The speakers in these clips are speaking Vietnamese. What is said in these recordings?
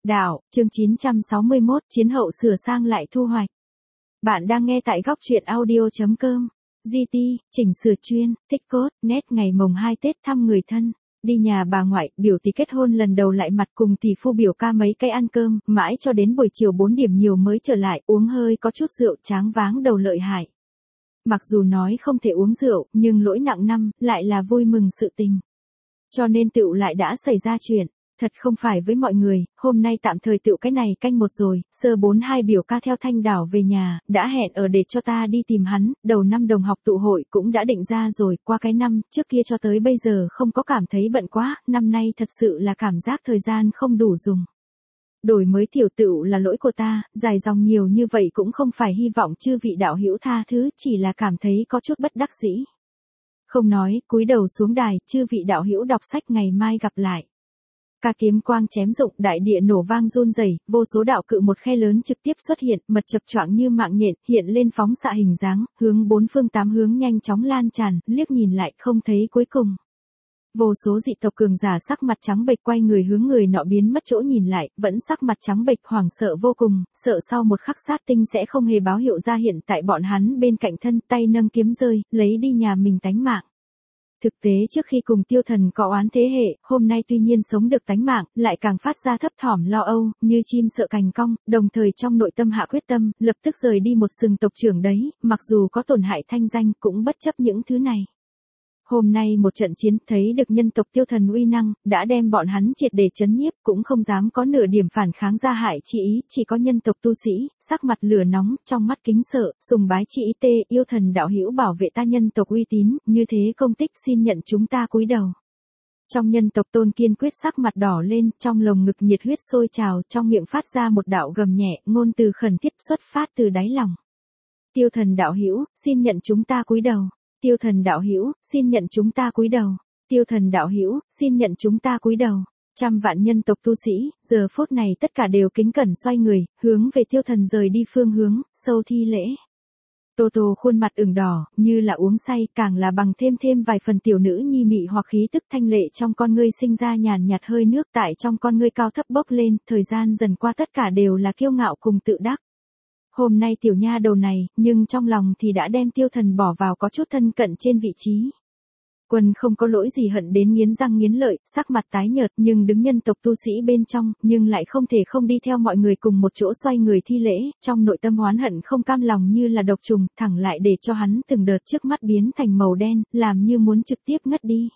Đạo, chương 961, chiến hậu sửa sang lại thu hoạch. Bạn đang nghe tại góc truyện audio.com. GT, chỉnh sửa chuyên, tích cốt, nét ngày mồng 2 Tết thăm người thân. Đi nhà bà ngoại, biểu tỷ kết hôn lần đầu lại mặt cùng tỷ phu biểu ca mấy cái ăn cơm, mãi cho đến buổi chiều 4 điểm nhiều mới trở lại, uống hơi có chút rượu tráng váng đầu lợi hại. Mặc dù nói không thể uống rượu, nhưng lỗi nặng năm, lại là vui mừng sự tình. Cho nên tựu lại đã xảy ra chuyện. Thật không phải với mọi người, hôm nay tạm thời tựu cái này canh một rồi, sơ 42 biểu ca theo Thanh Đảo về nhà, đã hẹn ở để cho ta đi tìm hắn, đầu năm đồng học tụ hội cũng đã định ra rồi, qua cái năm, trước kia cho tới bây giờ không có cảm thấy bận quá, năm nay thật sự là cảm giác thời gian không đủ dùng. Đổi mới tiểu tựu là lỗi của ta, dài dòng nhiều như vậy cũng không phải hy vọng chư vị đạo hữu tha thứ, chỉ là cảm thấy có chút bất đắc dĩ. Không nói, cúi đầu xuống đài, chư vị đạo hữu đọc sách ngày mai gặp lại. Ca kiếm quang chém rụng, đại địa nổ vang run rẩy, vô số đạo cự một khe lớn trực tiếp xuất hiện, mật chập choạng như mạng nhện, hiện lên phóng xạ hình dáng, hướng bốn phương tám hướng nhanh chóng lan tràn, liếc nhìn lại không thấy cuối cùng. Vô số dị tộc cường giả sắc mặt trắng bệch quay người hướng người nọ biến mất chỗ nhìn lại, vẫn sắc mặt trắng bệch hoảng sợ vô cùng, sợ sau một khắc sát tinh sẽ không hề báo hiệu ra hiện tại bọn hắn bên cạnh thân, tay nâng kiếm rơi, lấy đi nhà mình tánh mạng. Thực tế trước khi cùng tiêu thần có oán thế hệ, hôm nay tuy nhiên sống được tánh mạng, lại càng phát ra thấp thỏm lo âu, như chim sợ cành cong, đồng thời trong nội tâm hạ quyết tâm, lập tức rời đi một sừng tộc trưởng đấy, mặc dù có tổn hại thanh danh cũng bất chấp những thứ này. Hôm nay một trận chiến thấy được nhân tộc tiêu thần uy năng, đã đem bọn hắn triệt để chấn nhiếp, cũng không dám có nửa điểm phản kháng ra hại chi ý, chỉ có nhân tộc tu sĩ, sắc mặt lửa nóng, trong mắt kính sợ, sùng bái chi ý tê, yêu thần đạo hữu bảo vệ ta nhân tộc uy tín, như thế công tích xin nhận chúng ta cúi đầu. Trong nhân tộc Tôn kiên quyết sắc mặt đỏ lên, trong lồng ngực nhiệt huyết sôi trào, trong miệng phát ra một đạo gầm nhẹ, ngôn từ khẩn thiết xuất phát từ đáy lòng. Tiêu thần đạo hữu, xin nhận chúng ta cúi đầu. Tiêu thần đạo hữu, xin nhận chúng ta cúi đầu. Tiêu thần đạo hữu, xin nhận chúng ta cúi đầu. Trăm vạn nhân tộc tu sĩ, giờ phút này tất cả đều kính cẩn xoay người, hướng về tiêu thần rời đi phương hướng, sâu thi lễ. Tô Tô khuôn mặt ửng đỏ, như là uống say, càng là bằng thêm vài phần tiểu nữ nhi mị hoặc khí tức thanh lệ trong con ngươi sinh ra nhàn nhạt hơi nước tại trong con ngươi cao thấp bốc lên, thời gian dần qua tất cả đều là kiêu ngạo cùng tự đắc. Hôm nay tiểu nha đầu này, nhưng trong lòng thì đã đem tiêu thần bỏ vào có chút thân cận trên vị trí. Quân không có lỗi gì hận đến nghiến răng nghiến lợi, sắc mặt tái nhợt nhưng đứng nhân tộc tu sĩ bên trong, nhưng lại không thể không đi theo mọi người cùng một chỗ xoay người thi lễ, trong nội tâm oán hận không cam lòng như là độc trùng, thẳng lại để cho hắn từng đợt trước mắt biến thành màu đen, làm như muốn trực tiếp ngất đi.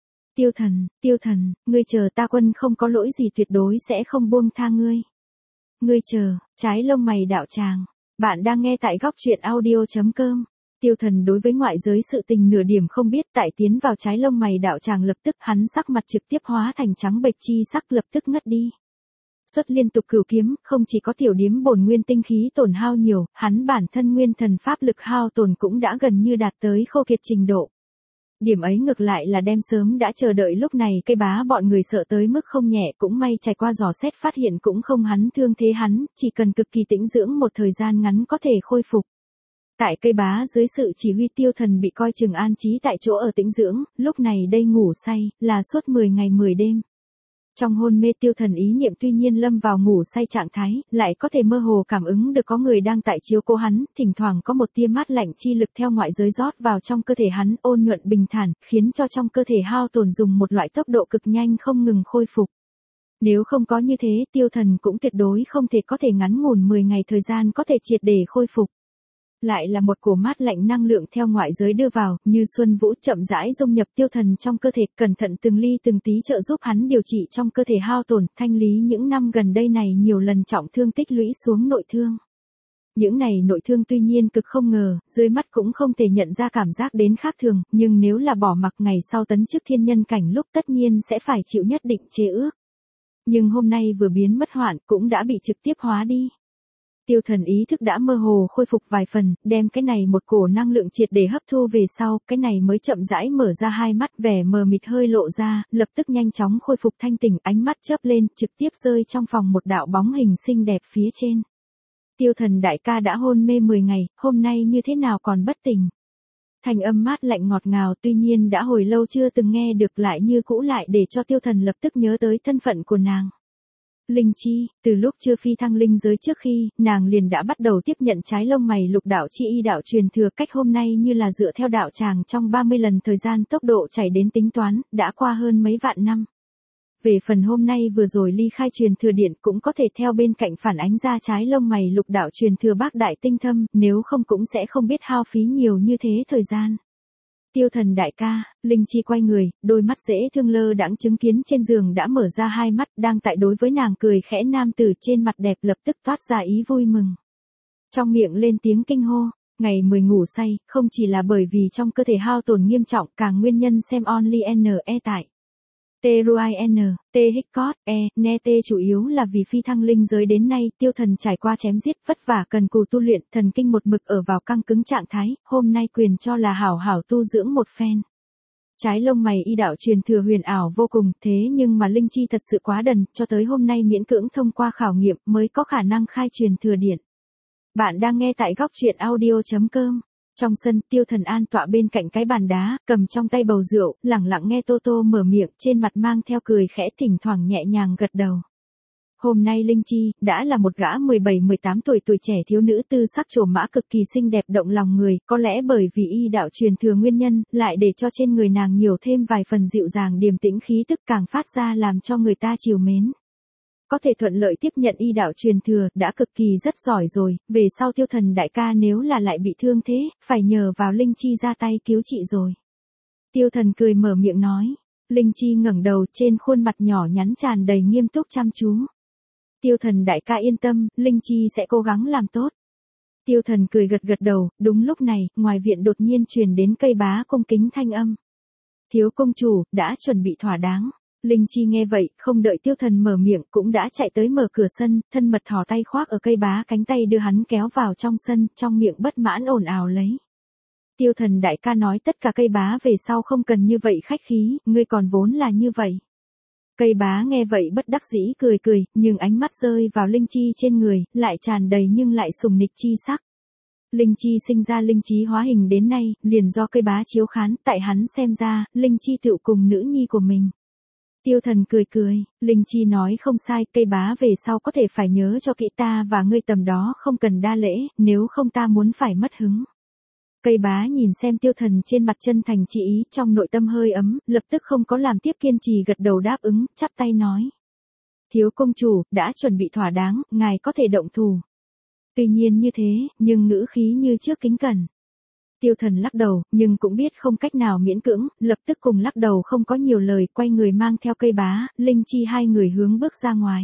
Tiêu thần, ngươi chờ ta, quân không có lỗi gì tuyệt đối sẽ không buông tha ngươi. Ngươi chờ, trái lông mày đạo tràng. Bạn đang nghe tại góc truyện audio.com. Tiêu thần đối với ngoại giới sự tình nửa điểm không biết, tại tiến vào trái lông mày đạo tràng lập tức hắn sắc mặt trực tiếp hóa thành trắng bệch chi sắc, lập tức ngất đi. Xuất liên tục cửu kiếm, không chỉ có tiểu điếm bổn nguyên tinh khí tổn hao nhiều, hắn bản thân nguyên thần pháp lực hao tổn cũng đã gần như đạt tới khô kiệt trình độ. Điểm ấy ngược lại là đem sớm đã chờ đợi lúc này cây bá bọn người sợ tới mức không nhẹ, cũng may trải qua dò xét phát hiện cũng không hắn thương thế hắn, chỉ cần cực kỳ tĩnh dưỡng một thời gian ngắn có thể khôi phục. Tại cây bá dưới sự chỉ huy tiêu thần bị coi chừng an trí tại chỗ ở tĩnh dưỡng, lúc này đây ngủ say, là suốt 10 ngày 10 đêm. Trong hôn mê tiêu thần ý niệm tuy nhiên lâm vào ngủ say trạng thái, lại có thể mơ hồ cảm ứng được có người đang tại chiếu cố hắn, thỉnh thoảng có một tia mát lạnh chi lực theo ngoại giới rót vào trong cơ thể hắn, ôn nhuận bình thản, khiến cho trong cơ thể hao tổn dùng một loại tốc độ cực nhanh không ngừng khôi phục. Nếu không có như thế, tiêu thần cũng tuyệt đối không thể có thể ngắn ngủn 10 ngày thời gian có thể triệt để khôi phục. Lại là một cổ mát lạnh năng lượng theo ngoại giới đưa vào, như xuân vũ chậm rãi dung nhập tiêu thần trong cơ thể, cẩn thận từng ly từng tí trợ giúp hắn điều trị trong cơ thể hao tổn, thanh lý những năm gần đây này nhiều lần trọng thương tích lũy xuống nội thương. Những này nội thương tuy nhiên cực không ngờ, dưới mắt cũng không thể nhận ra cảm giác đến khác thường, nhưng nếu là bỏ mặc ngày sau tấn chức thiên nhân cảnh lúc tất nhiên sẽ phải chịu nhất định chế ước. Nhưng hôm nay vừa biến mất hoạn cũng đã bị trực tiếp hóa đi. Tiêu thần ý thức đã mơ hồ khôi phục vài phần, đem cái này một cổ năng lượng triệt để hấp thu về sau, cái này mới chậm rãi mở ra hai mắt, vẻ mờ mịt hơi lộ ra, lập tức nhanh chóng khôi phục thanh tỉnh, ánh mắt chớp lên, trực tiếp rơi trong phòng một đạo bóng hình xinh đẹp phía trên. Tiêu thần đại ca đã hôn mê 10 ngày, hôm nay như thế nào còn bất tỉnh? Thanh âm mát lạnh ngọt ngào tuy nhiên đã hồi lâu chưa từng nghe được lại như cũ lại để cho tiêu thần lập tức nhớ tới thân phận của nàng. Linh Chi, từ lúc chưa phi thăng linh giới trước khi, nàng liền đã bắt đầu tiếp nhận trái lông mày lục đạo chi y đạo truyền thừa cách hôm nay như là dựa theo đạo tràng trong 30 lần thời gian tốc độ chảy đến tính toán, đã qua hơn mấy vạn năm. Về phần hôm nay vừa rồi ly khai truyền thừa điện cũng có thể theo bên cạnh phản ánh ra trái lông mày lục đạo truyền thừa bác đại tinh thâm, nếu không cũng sẽ không biết hao phí nhiều như thế thời gian. Tiêu Thần đại ca, Linh Chi quay người, đôi mắt dễ thương lơ đãng chứng kiến trên giường đã mở ra hai mắt, đang tại đối với nàng cười khẽ nam tử trên mặt đẹp lập tức toát ra ý vui mừng. Trong miệng lên tiếng kinh hô, ngày 10 ngủ say, không chỉ là bởi vì trong cơ thể hao tổn nghiêm trọng, càng nguyên nhân xem only NE tại. T-R-U-I-N, T-H-C-O-T, N-T chủ yếu là vì phi thăng linh giới đến nay, Tiêu Thần trải qua chém giết vất vả cần cù tu luyện, thần kinh một mực ở vào căng cứng trạng thái, hôm nay quyền cho là hảo hảo tu dưỡng một phen. Trái lông mày y đạo truyền thừa huyền ảo vô cùng, thế nhưng mà Linh Chi thật sự quá đần, cho tới hôm nay miễn cưỡng thông qua khảo nghiệm mới có khả năng khai truyền thừa điện. Bạn đang nghe tại góc truyện audio.com. Trong sân, Tiêu Thần an tọa bên cạnh cái bàn đá, cầm trong tay bầu rượu, lẳng lặng nghe Tô Tô mở miệng, trên mặt mang theo cười khẽ, thỉnh thoảng nhẹ nhàng gật đầu. Hôm nay Linh Chi, đã là một gã 17-18 tuổi tuổi trẻ thiếu nữ tư sắc trổ mã cực kỳ xinh đẹp động lòng người, có lẽ bởi vì y đạo truyền thừa nguyên nhân, lại để cho trên người nàng nhiều thêm vài phần dịu dàng điềm tĩnh khí tức càng phát ra làm cho người ta trìu mến. Có thể thuận lợi tiếp nhận y đạo truyền thừa, đã cực kỳ rất giỏi rồi, về sau Tiêu Thần đại ca nếu là lại bị thương thế, phải nhờ vào Linh Chi ra tay cứu trị rồi. Tiêu Thần cười mở miệng nói. Linh Chi ngẩng đầu, trên khuôn mặt nhỏ nhắn tràn đầy nghiêm túc chăm chú. Tiêu Thần đại ca yên tâm, Linh Chi sẽ cố gắng làm tốt. Tiêu Thần cười gật gật đầu, đúng lúc này, ngoài viện đột nhiên truyền đến cây bá cung kính thanh âm. Thiếu công chủ, đã chuẩn bị thỏa đáng. Linh Chi nghe vậy, không đợi Tiêu Thần mở miệng cũng đã chạy tới mở cửa sân, thân mật thò tay khoác ở cây bá cánh tay đưa hắn kéo vào trong sân, trong miệng bất mãn ồn ào lấy. Tiêu Thần đại ca nói tất cả cây bá về sau không cần như vậy khách khí, ngươi còn vốn là như vậy. Cây bá nghe vậy bất đắc dĩ cười cười, nhưng ánh mắt rơi vào Linh Chi trên người, lại tràn đầy nhưng lại sùng nịch chi sắc. Linh Chi sinh ra linh trí hóa hình đến nay, liền do cây bá chiếu khán, tại hắn xem ra, Linh Chi tựu cùng nữ nhi của mình. Tiêu Thần cười cười, Linh Chi nói không sai, cây bá về sau có thể phải nhớ cho kỹ ta và ngươi tầm đó không cần đa lễ, nếu không ta muốn phải mất hứng. Cây bá nhìn xem Tiêu Thần trên mặt chân thành chỉ ý, trong nội tâm hơi ấm, lập tức không có làm tiếp kiên trì gật đầu đáp ứng, chắp tay nói. Thiếu công chủ, đã chuẩn bị thỏa đáng, ngài có thể động thủ. Tuy nhiên như thế, nhưng ngữ khí như trước kính cẩn. Tiêu Thần lắc đầu, nhưng cũng biết không cách nào miễn cưỡng, lập tức cùng lắc đầu không có nhiều lời, quay người mang theo cây bá, Linh Chi hai người hướng bước ra ngoài.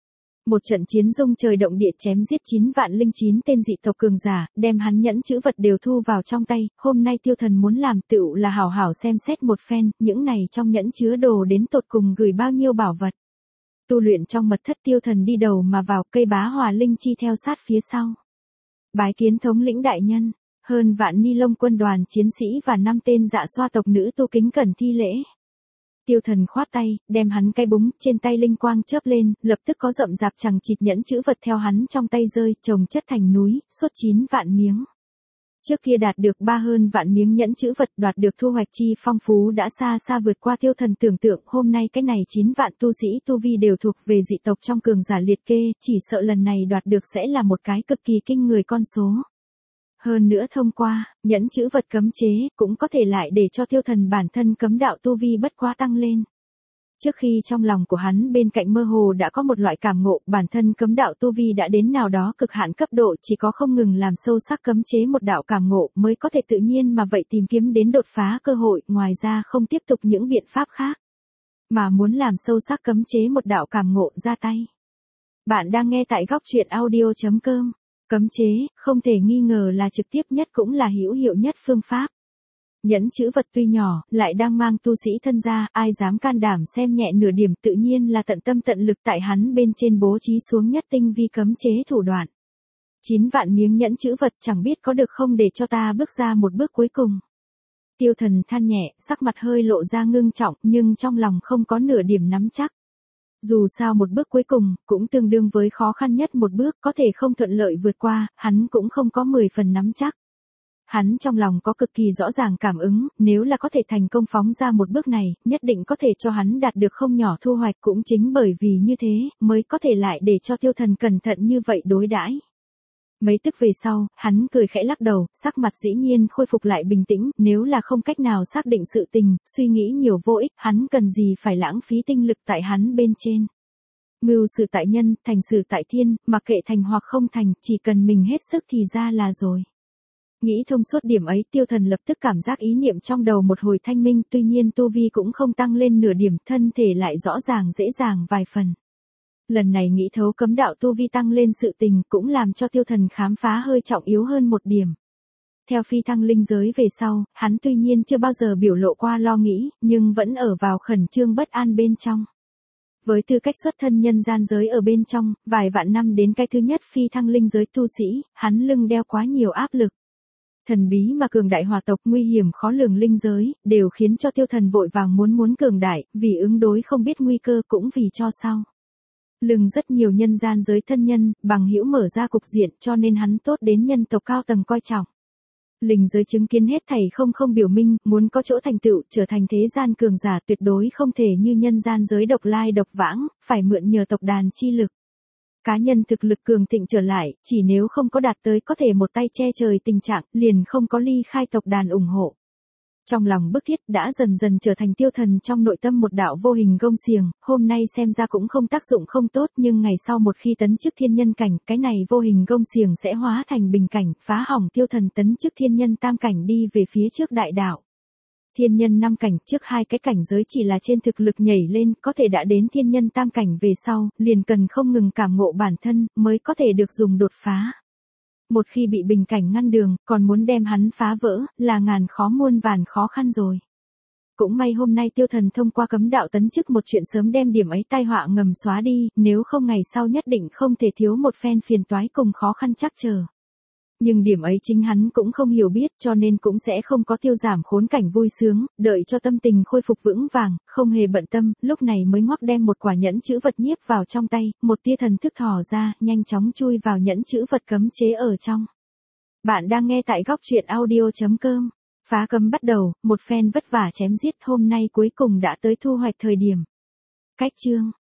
Một trận chiến rung trời động địa chém giết 9.009 tên dị tộc cường giả, đem hắn nhẫn chữ vật đều thu vào trong tay, hôm nay Tiêu Thần muốn làm tựu là hảo hảo xem xét một phen, những này trong nhẫn chứa đồ đến tột cùng gửi bao nhiêu bảo vật. Tu luyện trong mật thất, Tiêu Thần đi đầu mà vào, cây bá hòa Linh Chi theo sát phía sau. Bái kiến thống lĩnh đại nhân. Hơn vạn ni lông quân đoàn chiến sĩ và 5 tên dạ xoa tộc nữ tu kính cẩn thi lễ. Tiêu Thần khoát tay, đem hắn cái búng, trên tay linh quang chớp lên, lập tức có rậm rạp chằng chịt nhẫn chữ vật theo hắn trong tay rơi, chồng chất thành núi, suốt 9 vạn miếng. Trước kia đạt được 3 hơn vạn miếng nhẫn chữ vật, đoạt được thu hoạch chi phong phú đã xa xa vượt qua Tiêu Thần tưởng tượng, hôm nay cái này 9 vạn tu sĩ tu vi đều thuộc về dị tộc trong cường giả liệt kê, chỉ sợ lần này đoạt được sẽ là một cái cực kỳ kinh người con số. Hơn nữa thông qua, nhẫn chữ vật cấm chế, cũng có thể lại để cho Tiêu Thần bản thân cấm đạo tu vi bất quá tăng lên. Trước khi trong lòng của hắn bên cạnh mơ hồ đã có một loại cảm ngộ, bản thân cấm đạo tu vi đã đến nào đó cực hạn cấp độ, chỉ có không ngừng làm sâu sắc cấm chế một đạo cảm ngộ mới có thể tự nhiên mà vậy tìm kiếm đến đột phá cơ hội, ngoài ra không tiếp tục những biện pháp khác. Mà muốn làm sâu sắc cấm chế một đạo cảm ngộ ra tay. Bạn đang nghe tại góc truyện audio.com. Cấm chế, không thể nghi ngờ là trực tiếp nhất cũng là hữu hiệu nhất phương pháp. Nhẫn chữ vật tuy nhỏ, lại đang mang tu sĩ thân gia, ai dám can đảm xem nhẹ nửa điểm, tự nhiên là tận tâm tận lực tại hắn bên trên bố trí xuống nhất tinh vi cấm chế thủ đoạn. 9 vạn miếng nhẫn chữ vật chẳng biết có được không để cho ta bước ra một bước cuối cùng. Tiêu Thần than nhẹ, sắc mặt hơi lộ ra ngưng trọng, nhưng trong lòng không có nửa điểm nắm chắc. Dù sao một bước cuối cùng, cũng tương đương với khó khăn nhất một bước, có thể không thuận lợi vượt qua, hắn cũng không có 10 phần nắm chắc. hắn trong lòng có cực kỳ rõ ràng cảm ứng, nếu là có thể thành công phóng ra một bước này, nhất định có thể cho hắn đạt được không nhỏ thu hoạch, cũng chính bởi vì như thế, mới có thể lại để cho Tiêu Thần cẩn thận như vậy đối đãi. Mấy tức về sau, hắn cười khẽ lắc đầu, sắc mặt dĩ nhiên khôi phục lại bình tĩnh, nếu là không cách nào xác định sự tình, suy nghĩ nhiều vô ích, hắn cần gì phải lãng phí tinh lực tại hắn bên trên. Mưu sự tại nhân, thành sự tại thiên, mặc kệ thành hoặc không thành, chỉ cần mình hết sức thì ra là rồi. Nghĩ thông suốt điểm ấy, Tiêu Thần lập tức cảm giác ý niệm trong đầu một hồi thanh minh, tuy nhiên tu vi cũng không tăng lên nửa điểm, thân thể lại rõ ràng dễ dàng vài phần. Lần này nghĩ thấu cấm đạo tu vi tăng lên sự tình cũng làm cho Tiêu Thần khám phá hơi trọng yếu hơn một điểm. Theo phi thăng linh giới về sau, hắn tuy nhiên chưa bao giờ biểu lộ qua lo nghĩ, nhưng vẫn ở vào khẩn trương bất an bên trong. Với tư cách xuất thân nhân gian giới ở bên trong, vài vạn năm đến cái thứ nhất phi thăng linh giới tu sĩ, hắn lưng đeo quá nhiều áp lực. Thần bí mà cường đại hòa tộc, nguy hiểm khó lường linh giới, đều khiến cho Tiêu Thần vội vàng muốn cường đại, vì ứng đối không biết nguy cơ cũng vì cho sau. Lưng rất nhiều nhân gian giới thân nhân, bằng hữu mở ra cục diện cho nên hắn tốt đến nhân tộc cao tầng coi trọng. Linh giới chứng kiến hết thảy không biểu minh, muốn có chỗ thành tựu, trở thành thế gian cường giả tuyệt đối không thể như nhân gian giới độc lai độc vãng, phải mượn nhờ tộc đàn chi lực. Cá nhân thực lực cường thịnh trở lại, chỉ nếu không có đạt tới có thể một tay che trời tình trạng, liền không có ly khai tộc đàn ủng hộ. Trong lòng bức thiết đã dần dần trở thành Tiêu Thần trong nội tâm một đạo vô hình gông xiềng, hôm nay xem ra cũng không tác dụng không tốt, nhưng ngày sau một khi tấn chức thiên nhân cảnh, cái này vô hình gông xiềng sẽ hóa thành bình cảnh, phá hỏng Tiêu Thần tấn chức thiên nhân tam cảnh đi về phía trước đại đạo. Thiên nhân năm cảnh, trước hai cái cảnh giới chỉ là trên thực lực nhảy lên, có thể đã đến thiên nhân tam cảnh về sau, liền cần không ngừng cảm ngộ bản thân, mới có thể được dùng đột phá. Một khi bị bình cảnh ngăn đường, còn muốn đem hắn phá vỡ, là ngàn khó muôn vàn khó khăn rồi. Cũng may hôm nay Tiêu Thần thông qua cấm đạo tấn chức một chuyện sớm đem điểm ấy tai họa ngầm xóa đi, nếu không ngày sau nhất định không thể thiếu một phen phiền toái cùng khó khăn chắc chờ. Nhưng điểm ấy chính hắn cũng không hiểu biết cho nên cũng sẽ không có tiêu giảm khốn cảnh vui sướng, đợi cho tâm tình khôi phục vững vàng, không hề bận tâm, lúc này mới ngoắc đem một quả nhẫn chữ vật nhiếp vào trong tay, một tia thần thức thò ra, nhanh chóng chui vào nhẫn chữ vật cấm chế ở trong. Bạn đang nghe tại góc truyện audio.com. Phá cấm bắt đầu, một phen vất vả chém giết hôm nay cuối cùng đã tới thu hoạch thời điểm. Cách chương.